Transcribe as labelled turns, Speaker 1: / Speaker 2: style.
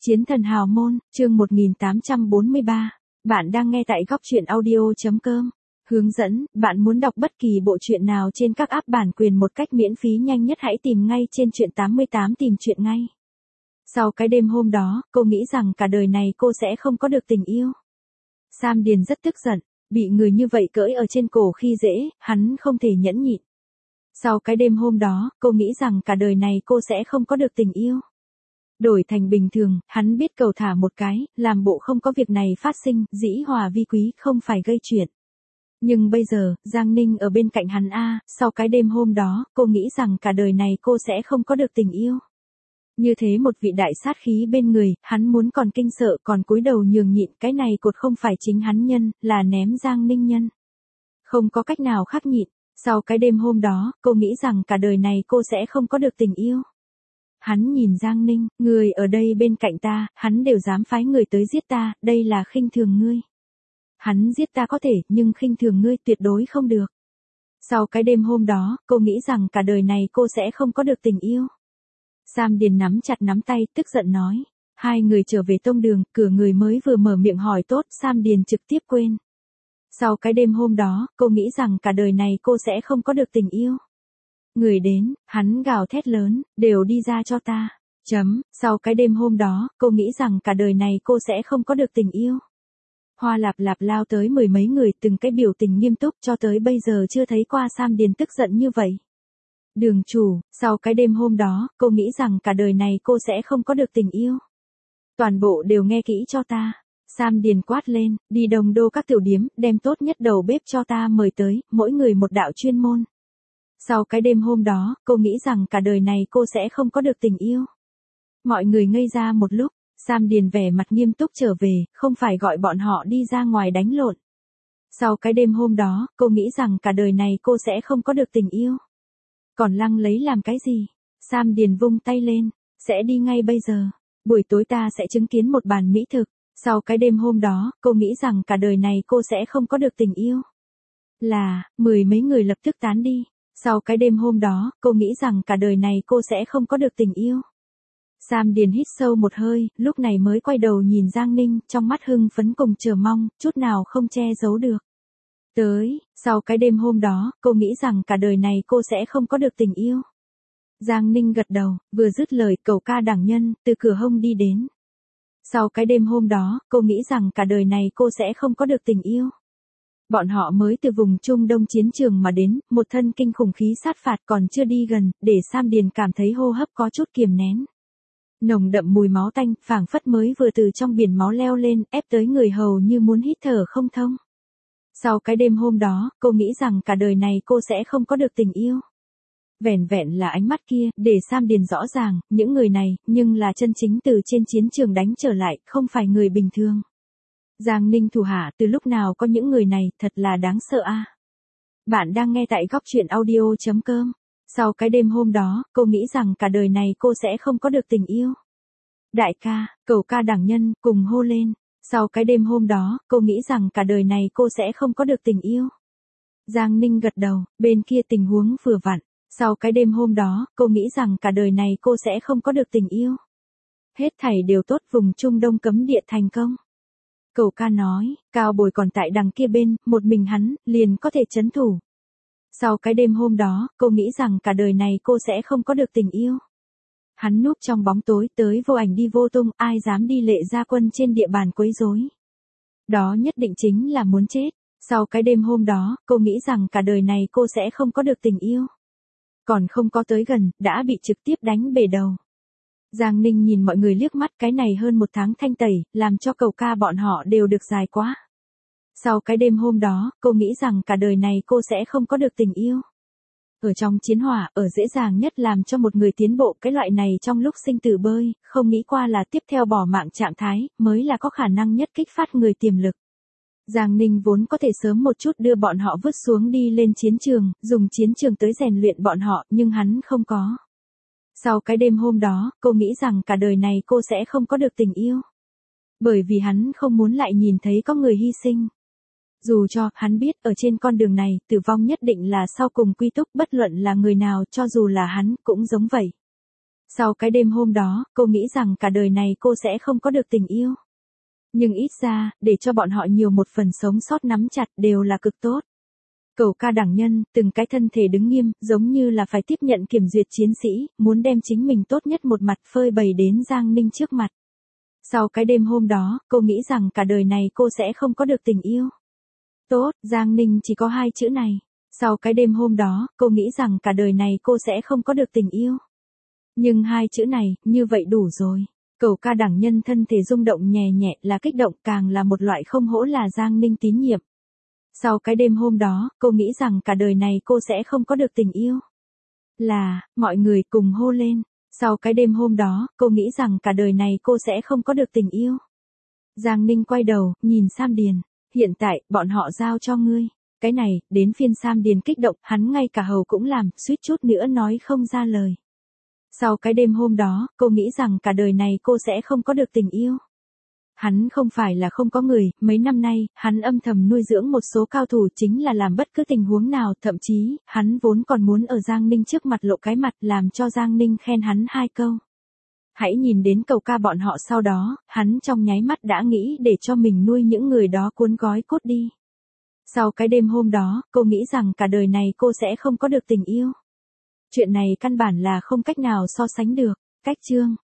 Speaker 1: Chiến thần hào môn, chương 1843. Bạn đang nghe tại góc truyện audio.com. Hướng dẫn, bạn muốn đọc bất kỳ bộ truyện nào trên các app bản quyền một cách miễn phí nhanh nhất hãy tìm ngay trên truyện 88 tìm truyện ngay. Sau cái đêm hôm đó, cô nghĩ rằng cả đời này cô sẽ không có được tình yêu. Sam Điền rất tức giận, bị người như vậy cưỡi ở trên cổ khi dễ, hắn không thể nhẫn nhịn. Sau cái đêm hôm đó, cô nghĩ rằng cả đời này cô sẽ không có được tình yêu. Đổi thành bình thường, hắn biết cầu thả một cái, làm bộ không có việc này phát sinh, dĩ hòa vi quý, không phải gây chuyện. Nhưng bây giờ, Giang Ninh ở bên cạnh hắn sau cái đêm hôm đó, cô nghĩ rằng cả đời này cô sẽ không có được tình yêu. Như thế một vị đại sát khí bên người, hắn muốn còn kinh sợ còn cúi đầu nhường nhịn, cái này cột không phải chính hắn nhân, là ném Giang Ninh nhân. Không có cách nào khác nhịn, sau cái đêm hôm đó, cô nghĩ rằng cả đời này cô sẽ không có được tình yêu. Hắn nhìn Giang Ninh, người ở đây bên cạnh ta, hắn đều dám phái người tới giết ta, đây là khinh thường ngươi. Hắn giết ta có thể, nhưng khinh thường ngươi tuyệt đối không được. Sau cái đêm hôm đó, cô nghĩ rằng cả đời này cô sẽ không có được tình yêu. Sam Điền nắm chặt nắm tay, tức giận nói. Hai người trở về tông đường, cửa người mới vừa mở miệng hỏi tốt, Sam Điền trực tiếp quên. Sau cái đêm hôm đó, cô nghĩ rằng cả đời này cô sẽ không có được tình yêu. Người đến, hắn gào thét lớn, đều đi ra cho ta. Sau cái đêm hôm đó, cô nghĩ rằng cả đời này cô sẽ không có được tình yêu. Hoa Lạp Lạp lao tới mười mấy người, từng cái biểu tình nghiêm túc, cho tới bây giờ chưa thấy qua Sam Điền tức giận như vậy. Đường chủ, sau cái đêm hôm đó, cô nghĩ rằng cả đời này cô sẽ không có được tình yêu. Toàn bộ đều nghe kỹ cho ta. Sam Điền quát lên, đi Đồng Đô các tiểu điếm, đem tốt nhất đầu bếp cho ta mời tới, mỗi người một đạo chuyên môn. Sau cái đêm hôm đó, cô nghĩ rằng cả đời này cô sẽ không có được tình yêu. Mọi người ngây ra một lúc, Sam Điền vẻ mặt nghiêm túc trở về, không phải gọi bọn họ đi ra ngoài đánh lộn. Sau cái đêm hôm đó, cô nghĩ rằng cả đời này cô sẽ không có được tình yêu. Còn lăng lấy làm cái gì? Sam Điền vung tay lên, sẽ đi ngay bây giờ. Buổi tối ta sẽ chứng kiến một bàn mỹ thực. Sau cái đêm hôm đó, cô nghĩ rằng cả đời này cô sẽ không có được tình yêu. Mười mấy người lập tức tán đi. Sau cái đêm hôm đó, cô nghĩ rằng cả đời này cô sẽ không có được tình yêu. Sam Điền hít sâu một hơi, lúc này mới quay đầu nhìn Giang Ninh, trong mắt hưng phấn cùng chờ mong, chút nào không che giấu được. Sau cái đêm hôm đó, cô nghĩ rằng cả đời này cô sẽ không có được tình yêu. Giang Ninh gật đầu, vừa dứt lời, Cẩu Ca đẳng nhân, từ cửa hông đi đến. Sau cái đêm hôm đó, cô nghĩ rằng cả đời này cô sẽ không có được tình yêu. Bọn họ mới từ vùng Trung Đông chiến trường mà đến, một thân kinh khủng khí sát phạt còn chưa đi gần, để Sam Điền cảm thấy hô hấp có chút kiềm nén. Nồng đậm mùi máu tanh, phảng phất mới vừa từ trong biển máu leo lên, ép tới người hầu như muốn hít thở không thông. Sau cái đêm hôm đó, cô nghĩ rằng cả đời này cô sẽ không có được tình yêu. Vẻn vẹn là ánh mắt kia, để Sam Điền rõ ràng, những người này, nhưng là chân chính từ trên chiến trường đánh trở lại, không phải người bình thường. Giang Ninh thủ hạ từ lúc nào có những người này, thật là đáng sợ Bạn đang nghe tại góc truyện audio.com. Sau cái đêm hôm đó, cô nghĩ rằng cả đời này cô sẽ không có được tình yêu. Đại ca, Cẩu Ca đẳng nhân, cùng hô lên. Sau cái đêm hôm đó, cô nghĩ rằng cả đời này cô sẽ không có được tình yêu. Giang Ninh gật đầu, bên kia tình huống vừa vặn. Sau cái đêm hôm đó, cô nghĩ rằng cả đời này cô sẽ không có được tình yêu. Hết thảy đều tốt, vùng Trung Đông cấm địa thành công. Cẩu Ca nói, Cao Bồi còn tại đằng kia bên, một mình hắn, liền có thể trấn thủ. Sau cái đêm hôm đó, cô nghĩ rằng cả đời này cô sẽ không có được tình yêu. Hắn núp trong bóng tối, tới vô ảnh đi vô tung, ai dám đi lệ gia quân trên địa bàn quấy rối. Đó nhất định chính là muốn chết. Sau cái đêm hôm đó, cô nghĩ rằng cả đời này cô sẽ không có được tình yêu. Còn không có tới gần, đã bị trực tiếp đánh bể đầu. Giang Ninh nhìn mọi người liếc mắt, cái này hơn một tháng thanh tẩy, làm cho Cẩu Ca bọn họ đều được dài quá. Sau cái đêm hôm đó, cô nghĩ rằng cả đời này cô sẽ không có được tình yêu. Ở trong chiến hỏa, ở dễ dàng nhất làm cho một người tiến bộ cái loại này trong lúc sinh tử bơi, không nghĩ qua là tiếp theo bỏ mạng trạng thái, mới là có khả năng nhất kích phát người tiềm lực. Giang Ninh vốn có thể sớm một chút đưa bọn họ vứt xuống đi lên chiến trường, dùng chiến trường tới rèn luyện bọn họ, nhưng hắn không có. Sau cái đêm hôm đó, cô nghĩ rằng cả đời này cô sẽ không có được tình yêu. Bởi vì hắn không muốn lại nhìn thấy có người hy sinh. Dù cho, hắn biết, ở trên con đường này, tử vong nhất định là sau cùng quy túc, bất luận là người nào, cho dù là hắn, cũng giống vậy. Sau cái đêm hôm đó, cô nghĩ rằng cả đời này cô sẽ không có được tình yêu. Nhưng ít ra, để cho bọn họ nhiều một phần sống sót nắm chặt đều là cực tốt. Cầu ca đẳng nhân, từng cái thân thể đứng nghiêm, giống như là phải tiếp nhận kiểm duyệt chiến sĩ, muốn đem chính mình tốt nhất một mặt phơi bày đến Giang Ninh trước mặt. Sau cái đêm hôm đó, cô nghĩ rằng cả đời này cô sẽ không có được tình yêu. Tốt, Giang Ninh chỉ có 2 chữ này. Sau cái đêm hôm đó, cô nghĩ rằng cả đời này cô sẽ không có được tình yêu. Nhưng 2 chữ này, như vậy đủ rồi. Cầu ca đẳng nhân thân thể rung động nhẹ nhẹ là kích động, càng là một loại không hổ là Giang Ninh tín nhiệm. Sau cái đêm hôm đó, cô nghĩ rằng cả đời này cô sẽ không có được tình yêu. Là, mọi người cùng hô lên. Sau cái đêm hôm đó, cô nghĩ rằng cả đời này cô sẽ không có được tình yêu. Giang Ninh quay đầu, nhìn Sam Điền. Hiện tại, bọn họ giao cho ngươi. Cái này, đến phiên Sam Điền kích động, hắn ngay cả hầu cũng làm, suýt chút nữa nói không ra lời. Sau cái đêm hôm đó, cô nghĩ rằng cả đời này cô sẽ không có được tình yêu. Hắn không phải là không có người, mấy năm nay, hắn âm thầm nuôi dưỡng một số cao thủ chính là làm bất cứ tình huống nào, thậm chí, hắn vốn còn muốn ở Giang Ninh trước mặt lộ cái mặt làm cho Giang Ninh khen hắn 2 câu. Hãy nhìn đến cầu ca bọn họ sau đó, hắn trong nháy mắt đã nghĩ để cho mình nuôi những người đó cuốn gói cốt đi. Sau cái đêm hôm đó, cô nghĩ rằng cả đời này cô sẽ không có được tình yêu. Chuyện này căn bản là không cách nào so sánh được. Cách chương